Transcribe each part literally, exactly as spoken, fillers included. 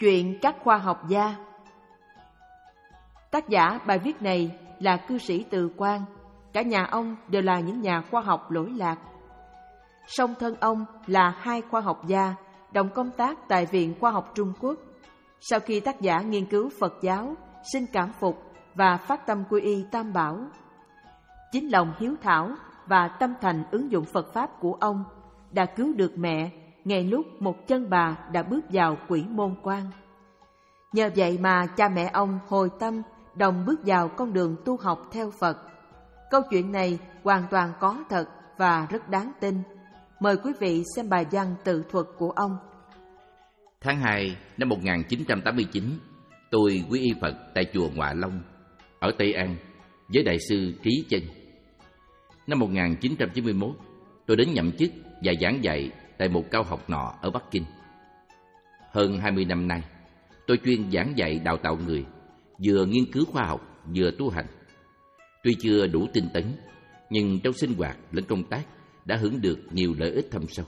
Chuyện các khoa học gia. Tác giả bài viết này là cư sĩ Từ Quang. Cả nhà ông đều là những nhà khoa học lỗi lạc. Song thân ông là hai khoa học gia đồng công tác tại Viện Khoa học Trung Quốc. Sau khi tác giả nghiên cứu Phật giáo, sinh cảm phục và phát tâm quy y Tam Bảo, chính lòng hiếu thảo và tâm thành ứng dụng Phật Pháp của ông đã cứu được mẹ ngay lúc một chân bà đã bước vào quỷ môn quan. Nhờ vậy mà cha mẹ ông hồi tâm đồng bước vào con đường tu học theo Phật. Câu chuyện này hoàn toàn có thật và rất đáng tin. Mời quý vị xem bài văn tự thuật của ông. Tháng hai năm một nghìn chín trăm tám mươi chín, tôi quy y Phật tại chùa Ngoạ Long ở Tây An với đại sư Trí Chân. Năm một nghìn chín trăm chín mươi mốt, tôi đến nhậm chức và giảng dạy tại một cao học nọ ở Bắc Kinh. Hơn hai mươi năm nay, tôi chuyên giảng dạy đào tạo người, vừa nghiên cứu khoa học vừa tu hành. Tuy chưa đủ tinh tấn, nhưng trong sinh hoạt lẫn công tác đã hưởng được nhiều lợi ích thâm sâu.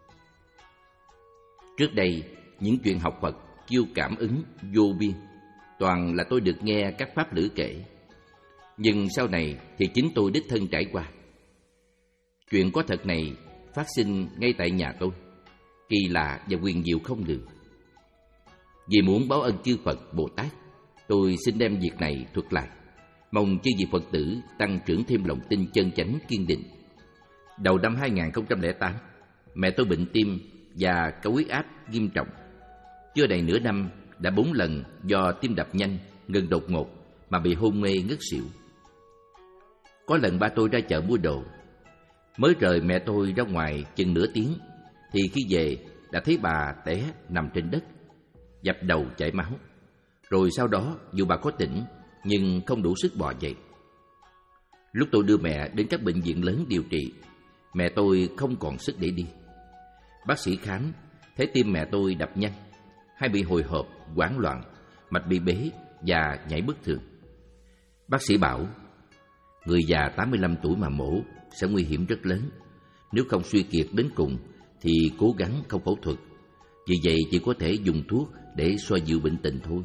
Trước đây, những chuyện học Phật chiêu cảm ứng vô biên, toàn là tôi được nghe các pháp lữ kể. Nhưng sau này thì chính tôi đích thân trải qua. Chuyện có thật này phát sinh ngay tại nhà tôi, kỳ lạ và huyền diệu không lường. Vì muốn báo ân chư Phật Bồ Tát, tôi xin đem việc này thuật lại, mong chư vị Phật tử tăng trưởng thêm lòng tin chân chánh kiên định. Đầu năm hai nghìn không trăm lẻ tám, mẹ tôi bệnh tim và cao huyết áp nghiêm trọng. Chưa đầy nửa năm đã bốn lần do tim đập nhanh, ngừng đột ngột mà bị hôn mê ngất xỉu. Có lần ba tôi ra chợ mua đồ, mới rời mẹ tôi ra ngoài chừng nửa tiếng, thì khi về đã thấy bà té nằm trên đất, dập đầu chảy máu. Rồi sau đó dù bà có tỉnh nhưng không đủ sức bò dậy. Lúc tôi đưa mẹ đến các bệnh viện lớn điều trị, mẹ tôi không còn sức để đi. Bác sĩ khám thấy tim mẹ tôi đập nhanh, hay bị hồi hộp, hoảng loạn, mạch bị bế và nhảy bất thường. Bác sĩ bảo, người già tám mươi lăm tuổi mà mổ sẽ nguy hiểm rất lớn. Nếu không suy kiệt đến cùng thì cố gắng không phẫu thuật. Vì vậy chỉ có thể dùng thuốc để xoa dịu bệnh tình thôi.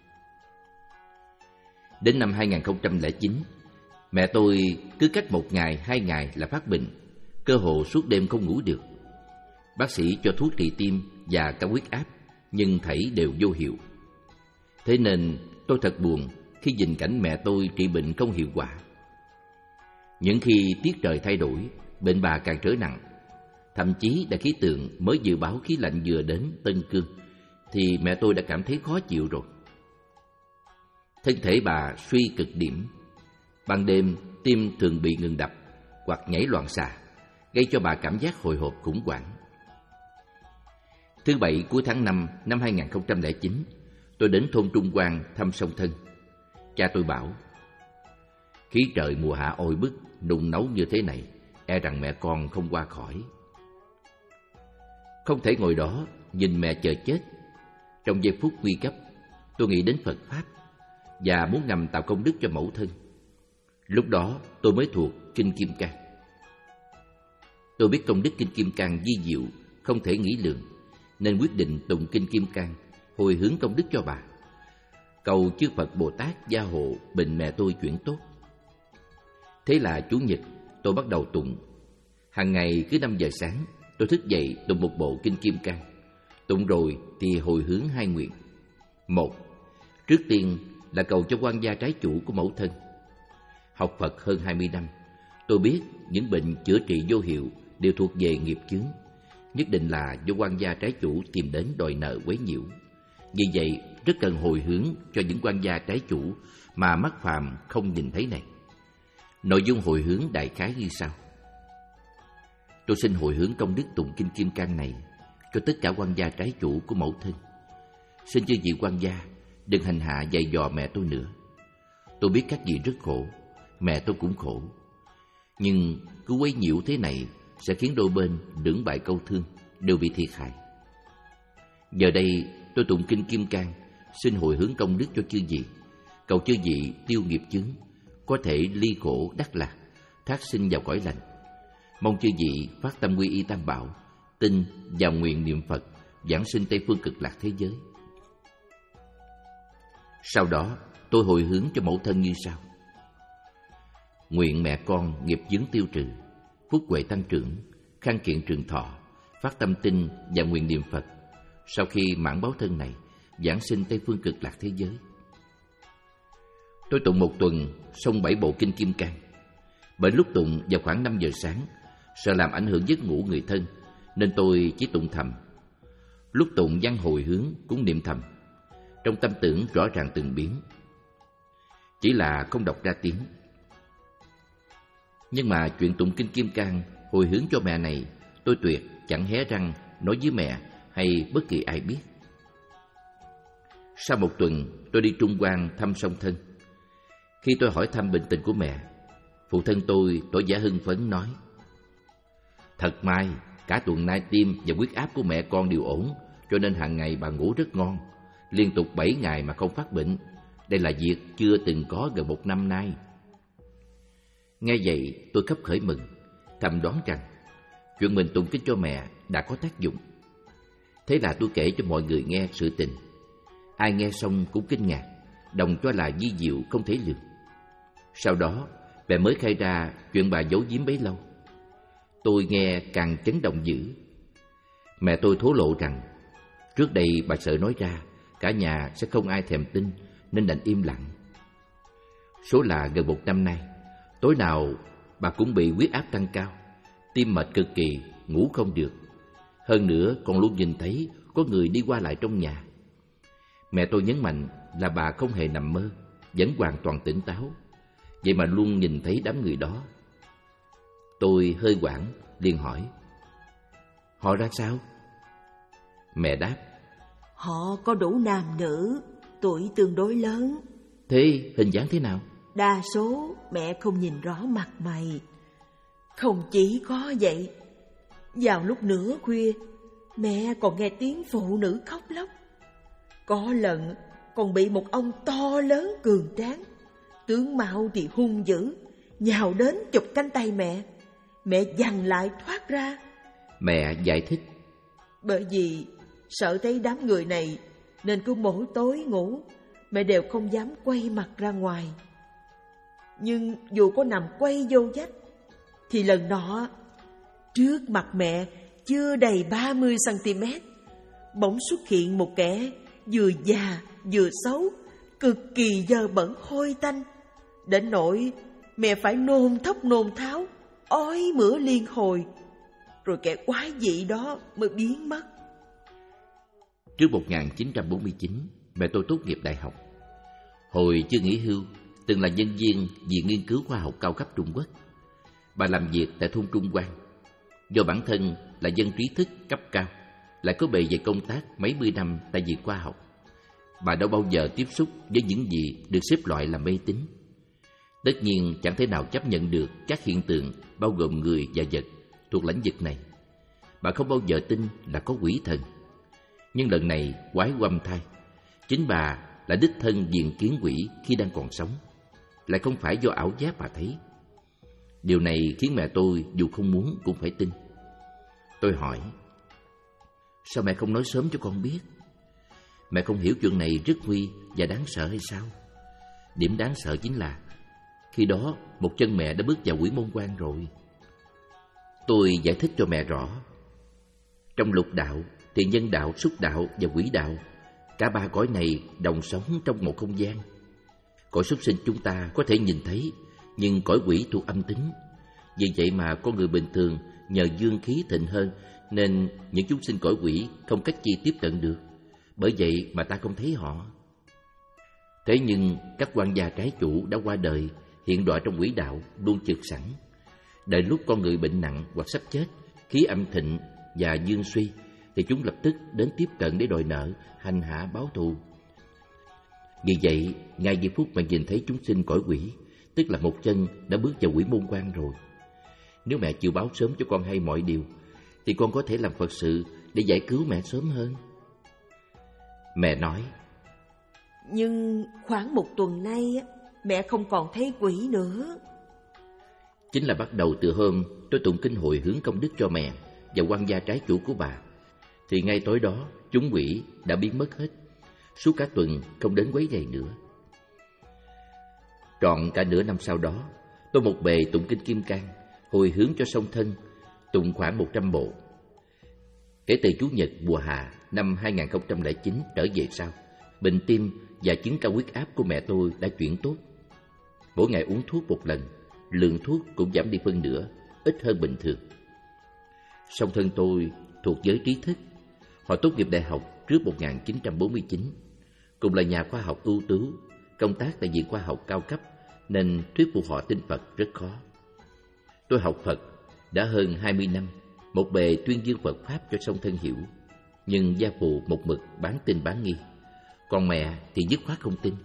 Đến năm hai nghìn không trăm lẻ chín, mẹ tôi cứ cách một ngày, hai ngày là phát bệnh, cơ hồ suốt đêm không ngủ được. Bác sĩ cho thuốc trị tim và cao huyết áp, nhưng thảy đều vô hiệu. Thế nên tôi thật buồn khi nhìn cảnh mẹ tôi trị bệnh không hiệu quả. Những khi tiết trời thay đổi, bệnh bà càng trở nặng. Thậm chí đã khí tượng mới dự báo khí lạnh vừa đến Tân Cương, thì mẹ tôi đã cảm thấy khó chịu rồi. Thân thể bà suy cực điểm. Ban đêm tim thường bị ngừng đập hoặc nhảy loạn xạ, gây cho bà cảm giác hồi hộp khủng hoảng. Thứ bảy cuối tháng năm năm hai nghìn không trăm lẻ chín, tôi đến thôn Trung Quan thăm song thân. Cha tôi bảo, khí trời mùa hạ oi bức, nung nấu như thế này, e rằng mẹ con không qua khỏi. Không thể ngồi đó nhìn mẹ chờ chết. Trong giây phút nguy cấp, tôi nghĩ đến Phật Pháp và muốn ngầm tạo công đức cho mẫu thân. Lúc đó tôi mới thuộc Kinh Kim Cang. Tôi biết công đức Kinh Kim Cang vi diệu, không thể nghĩ lường, nên quyết định tụng Kinh Kim Cang hồi hướng công đức cho bà, cầu chư Phật Bồ Tát gia hộ bệnh mẹ tôi chuyển tốt. Thế là Chủ nhật tôi bắt đầu tụng. Hàng ngày cứ năm giờ sáng tôi thức dậy tụng một bộ Kinh Kim Cang. Tụng rồi thì hồi hướng hai nguyện. Một, trước tiên là cầu cho quan gia trái chủ của mẫu thân. Học Phật hơn hai mươi năm, tôi biết những bệnh chữa trị vô hiệu đều thuộc về nghiệp chướng, nhất định là do quan gia trái chủ tìm đến đòi nợ quấy nhiễu. Vì vậy rất cần hồi hướng cho những quan gia trái chủ mà mắt phàm không nhìn thấy này. Nội dung hồi hướng đại khái như sau: tôi xin hồi hướng công đức tụng Kinh Kim Cang này cho tất cả quan gia trái chủ của mẫu thân. Xin chư vị quan gia đừng hành hạ dày dò mẹ tôi nữa. Tôi biết các vị rất khổ, mẹ tôi cũng khổ, nhưng cứ quấy nhiễu thế này sẽ khiến đôi bên lưỡng bại câu thương, đều bị thiệt hại. Giờ đây tôi tụng Kinh Kim Cang, xin hồi hướng công đức cho chư vị, cầu chư vị tiêu nghiệp chướng, có thể ly khổ đắc lạc, thác sinh vào cõi lành. Mong chư vị phát tâm quy y Tam Bảo, tin và nguyện niệm Phật, giảng sinh Tây phương cực lạc thế giới. Sau đó tôi hồi hướng cho mẫu thân như sau: nguyện mẹ con nghiệp chướng tiêu trừ, phúc huệ tăng trưởng, khang kiện trường thọ, phát tâm tin và nguyện niệm Phật. Sau khi mãn báo thân này, giảng sinh Tây Phương Cực Lạc thế giới. Tôi tụng một tuần xong bảy bộ kinh Kim Cang. Bởi lúc tụng vào khoảng năm giờ sáng, sợ làm ảnh hưởng giấc ngủ người thân, nên tôi chỉ tụng thầm. Lúc tụng văn hồi hướng cũng niệm thầm, trong tâm tưởng rõ ràng từng biến, chỉ là không đọc ra tiếng. Nhưng mà chuyện tụng kinh Kim Cang hồi hướng cho mẹ này, tôi tuyệt chẳng hé răng nói với mẹ hay bất kỳ ai biết. Sau một tuần, tôi đi Trung Quan thăm song thân. Khi tôi hỏi thăm bệnh tình của mẹ, phụ thân tôi tỏ vẻ hưng phấn nói: thật may, cả tuần nay tim và huyết áp của mẹ con đều ổn, cho nên hàng ngày bà ngủ rất ngon, liên tục bảy ngày mà không phát bệnh. Đây là việc chưa từng có gần một năm nay. Nghe vậy, tôi khấp khởi mừng, thầm đoán rằng chuyện mình tụng kinh cho mẹ đã có tác dụng. Thế là tôi kể cho mọi người nghe sự tình. Ai nghe xong cũng kinh ngạc, đồng cho là vi diệu không thể lường. Sau đó, mẹ mới khai ra chuyện bà giấu giếm bấy lâu. Tôi nghe càng chấn động dữ. Mẹ tôi thổ lộ rằng trước đây bà sợ nói ra cả nhà sẽ không ai thèm tin, nên đành im lặng. Số là gần một năm nay, tối nào bà cũng bị huyết áp tăng cao, tim mệt cực kỳ, ngủ không được. Hơn nữa còn luôn nhìn thấy có người đi qua lại trong nhà. Mẹ tôi nhấn mạnh là bà không hề nằm mơ, vẫn hoàn toàn tỉnh táo, vậy mà luôn nhìn thấy đám người đó. Tôi hơi hoảng, liền hỏi: họ ra sao? Mẹ đáp: họ có đủ nam nữ, tuổi tương đối lớn. Thế hình dáng thế nào? Đa số mẹ không nhìn rõ mặt mày. Không chỉ có vậy, vào lúc nửa khuya, mẹ còn nghe tiếng phụ nữ khóc lóc. Có lần còn bị một ông to lớn cường tráng, tướng mạo thì hung dữ, nhào đến chụp cánh tay mẹ. Mẹ giằng lại thoát ra. Mẹ giải thích: bởi vì sợ thấy đám người này, nên cứ mỗi tối ngủ, mẹ đều không dám quay mặt ra ngoài. Nhưng dù có nằm quay vô vách, thì lần nọ, trước mặt mẹ chưa đầy ba mươi xăng-ti-mét, bỗng xuất hiện một kẻ vừa già vừa xấu, cực kỳ dơ bẩn hôi tanh, đến nỗi mẹ phải nôn thốc nôn tháo, ói mửa liên hồi, rồi kẻ quái dị đó mới biến mất. Trước một nghìn chín trăm bốn mươi chín, mẹ tôi tốt nghiệp đại học. Hồi chưa nghỉ hưu, từng là nhân viên Viện Nghiên cứu Khoa học Cao cấp Trung Quốc. Bà làm việc tại thôn Trung Quan. Do bản thân là dân trí thức cấp cao, lại có bề dày công tác mấy mươi năm tại Viện Khoa học, bà đâu bao giờ tiếp xúc với những gì được xếp loại là mê tín. Tất nhiên chẳng thể nào chấp nhận được các hiện tượng bao gồm người và vật thuộc lĩnh vực này. Bà không bao giờ tin là có quỷ thần. Nhưng lần này quái quăm thay, chính bà là đích thân diện kiến quỷ khi đang còn sống, lại không phải do ảo giác bà thấy. Điều này khiến mẹ tôi dù không muốn cũng phải tin. Tôi hỏi: sao mẹ không nói sớm cho con biết? Mẹ không hiểu chuyện này rất nguy và đáng sợ hay sao? Điểm đáng sợ chính là khi đó một chân mẹ đã bước vào quỷ môn quan rồi. Tôi giải thích cho mẹ rõ. Trong lục đạo thì nhân đạo, xúc đạo và quỷ đạo, cả ba cõi này đồng sống trong một không gian. Cõi súc sinh chúng ta có thể nhìn thấy, nhưng cõi quỷ thuộc âm tính. Vì vậy mà con người bình thường nhờ dương khí thịnh hơn, nên những chúng sinh cõi quỷ không cách chi tiếp cận được. Bởi vậy mà ta không thấy họ. Thế nhưng các quan gia trái chủ đã qua đời, hiện đọa trong quỷ đạo luôn trực sẵn. Đợi lúc con người bệnh nặng hoặc sắp chết, khí âm thịnh và dương suy, thì chúng lập tức đến tiếp cận để đòi nợ, hành hạ báo thù. Vì vậy, ngay giây phút mà nhìn thấy chúng sinh cõi quỷ, tức là một chân đã bước vào quỷ môn quan rồi. Nếu mẹ chịu báo sớm cho con hay mọi điều, thì con có thể làm Phật sự để giải cứu mẹ sớm hơn. Mẹ nói: nhưng khoảng một tuần nay mẹ không còn thấy quỷ nữa. Chính là bắt đầu từ hôm tôi tụng kinh hồi hướng công đức cho mẹ và quan gia trái chủ của bà, thì ngay tối đó chúng quỷ đã biến mất hết. suốt cả tuần không đến quấy rầy nữa. Trọn cả nửa năm sau đó, tôi một bề tụng kinh Kim Cang, hồi hướng cho song thân, tụng khoảng một trăm bộ. Kể từ Chủ nhật mùa hạ năm hai nghìn không trăm lẻ chín trở về sau, bệnh tim và chứng cao huyết áp của mẹ tôi đã chuyển tốt. Mỗi ngày uống thuốc một lần, lượng thuốc cũng giảm đi phân nửa, ít hơn bình thường. Song thân tôi thuộc giới trí thức. Họ tốt nghiệp đại học trước một nghìn chín trăm bốn mươi chín, cùng là nhà khoa học ưu tú, công tác tại viện khoa học cao cấp nên thuyết phục họ tin Phật rất khó. Tôi học Phật đã hơn hai mươi năm, một bề tuyên dương Phật Pháp cho song thân hiểu, nhưng gia phụ một mực bán tin bán nghi, còn mẹ thì dứt khoát không tin.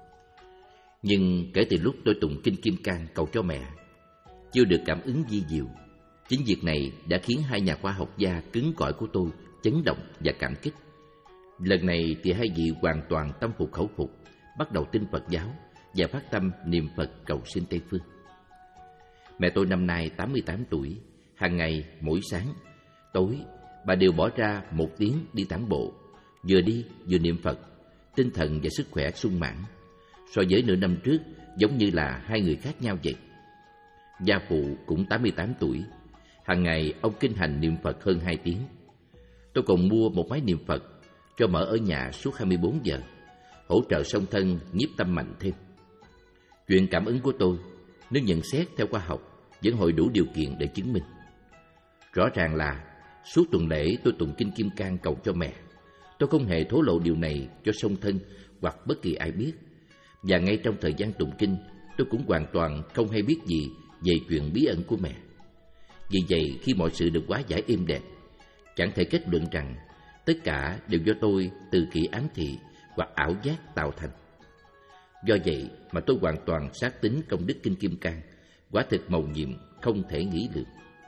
Nhưng kể từ lúc tôi tụng kinh Kim Cang cầu cho mẹ, chưa được cảm ứng vi diệu, chính việc này đã khiến hai nhà khoa học gia cứng cỏi của tôi chấn động và cảm kích. Lần này thì hai vị hoàn toàn tâm phục khẩu phục, bắt đầu tin Phật giáo và phát tâm niệm Phật cầu sinh Tây Phương. Mẹ tôi năm nay tám mươi tám tuổi, hàng ngày mỗi sáng, tối bà đều bỏ ra một tiếng đi tản bộ, vừa đi vừa niệm Phật, tinh thần và sức khỏe sung mãn. So với nửa năm trước, giống như là hai người khác nhau vậy. Gia phụ cũng tám mươi tám tuổi, hàng ngày ông kinh hành niệm Phật hơn hai tiếng. Tôi còn mua một máy niệm Phật cho mở ở nhà suốt hai mươi bốn giờ, hỗ trợ song thân nhiếp tâm mạnh thêm. Chuyện cảm ứng của tôi, nếu nhận xét theo khoa học, vẫn hội đủ điều kiện để chứng minh. Rõ ràng là suốt tuần lễ tôi tụng kinh Kim Cang cầu cho mẹ. Tôi không hề thổ lộ điều này cho song thân hoặc bất kỳ ai biết. Và ngay trong thời gian tụng kinh, tôi cũng hoàn toàn không hay biết gì về chuyện bí ẩn của mẹ. Vì vậy, khi mọi sự được hóa giải êm đẹp, chẳng thể kết luận rằng tất cả đều do tôi từ kỹ ám thị hoặc ảo giác tạo thành. Do vậy mà tôi hoàn toàn xác tín công đức kinh Kim Cang, quả thực mầu nhiệm không thể nghĩ được.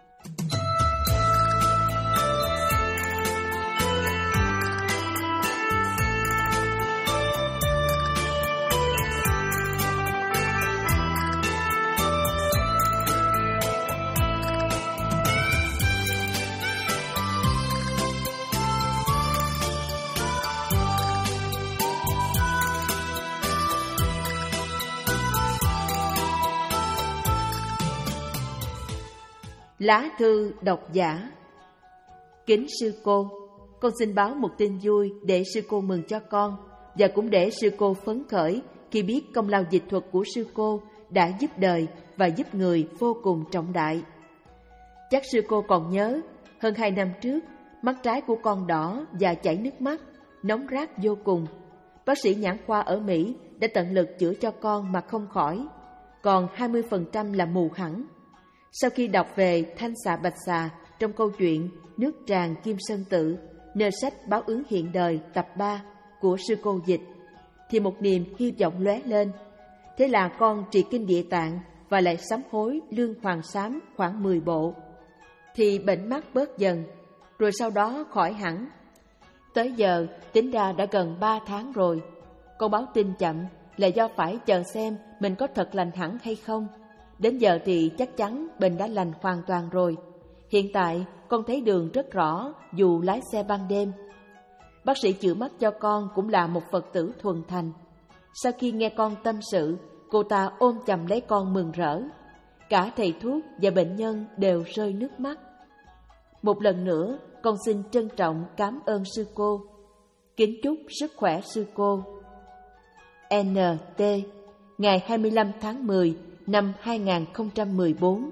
Lá thư độc giả. Kính sư cô, con xin báo một tin vui để sư cô mừng cho con, và cũng để sư cô phấn khởi khi biết công lao dịch thuật của sư cô đã giúp đời và giúp người vô cùng trọng đại. Chắc sư cô còn nhớ, hơn hai năm trước, mắt trái của con đỏ và chảy nước mắt, nóng rát vô cùng. Bác sĩ nhãn khoa ở Mỹ đã tận lực chữa cho con mà không khỏi, còn hai mươi phần trăm là mù hẳn. Sau khi đọc về Thanh Xà Bạch Xà trong câu chuyện Nước Tràn Kim Sơn Tự, nơi sách Báo ứng hiện đời tập ba của sư cô dịch, thì một niềm hy vọng lóe lên. Thế là con trì kinh Địa Tạng và lại sám hối lương hoàng sám khoảng mười bộ. Thì bệnh mắt bớt dần, rồi sau đó khỏi hẳn. Tới giờ tính ra đã gần ba tháng rồi. Con báo tin chậm là do phải chờ xem mình có thật lành hẳn hay không. Đến giờ thì chắc chắn bệnh đã lành hoàn toàn rồi. Hiện tại con thấy đường rất rõ dù lái xe ban đêm. Bác sĩ chữa mắt cho con cũng là một Phật tử thuần thành. Sau khi nghe con tâm sự, cô ta ôm chầm lấy con mừng rỡ. Cả thầy thuốc và bệnh nhân đều rơi nước mắt. Một lần nữa, con xin trân trọng cảm ơn sư cô. Kính chúc sức khỏe sư cô. en tê, ngày hai mươi lăm tháng mười năm hai nghìn không trăm mười bốn.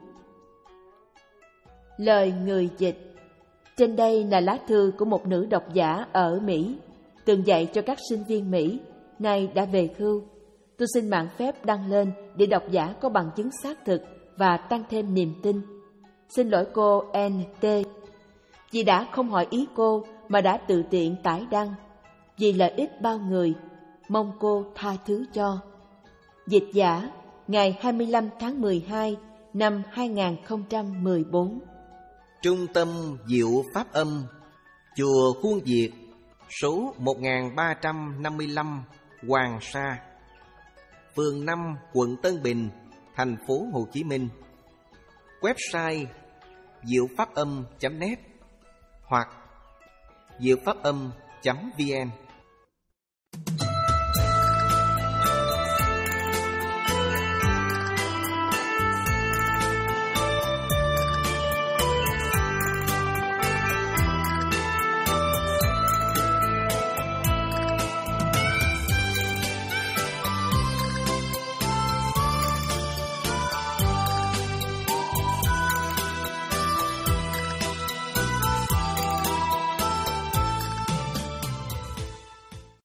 Lời người dịch. Trên đây là lá thư của một nữ độc giả ở Mỹ, từng dạy cho các sinh viên Mỹ, nay đã về hưu. Tôi xin mạn phép đăng lên để độc giả có bằng chứng xác thực và tăng thêm niềm tin. Xin lỗi cô en tê, vì đã không hỏi ý cô mà đã tự tiện tải đăng. Vì lợi ích bao người, mong cô tha thứ cho. Dịch giả, ngày hai mươi lăm tháng mười hai năm hai nghìn không trăm mười bốn. Trung tâm Diệu Pháp Âm, Chùa Khuôn Việt, số một nghìn ba trăm năm mươi lăm Hoàng Sa, phường năm, quận Tân Bình, thành phố Hồ Chí Minh. Website diệu pháp âm chấm net hoặc diệu pháp âm chấm vn.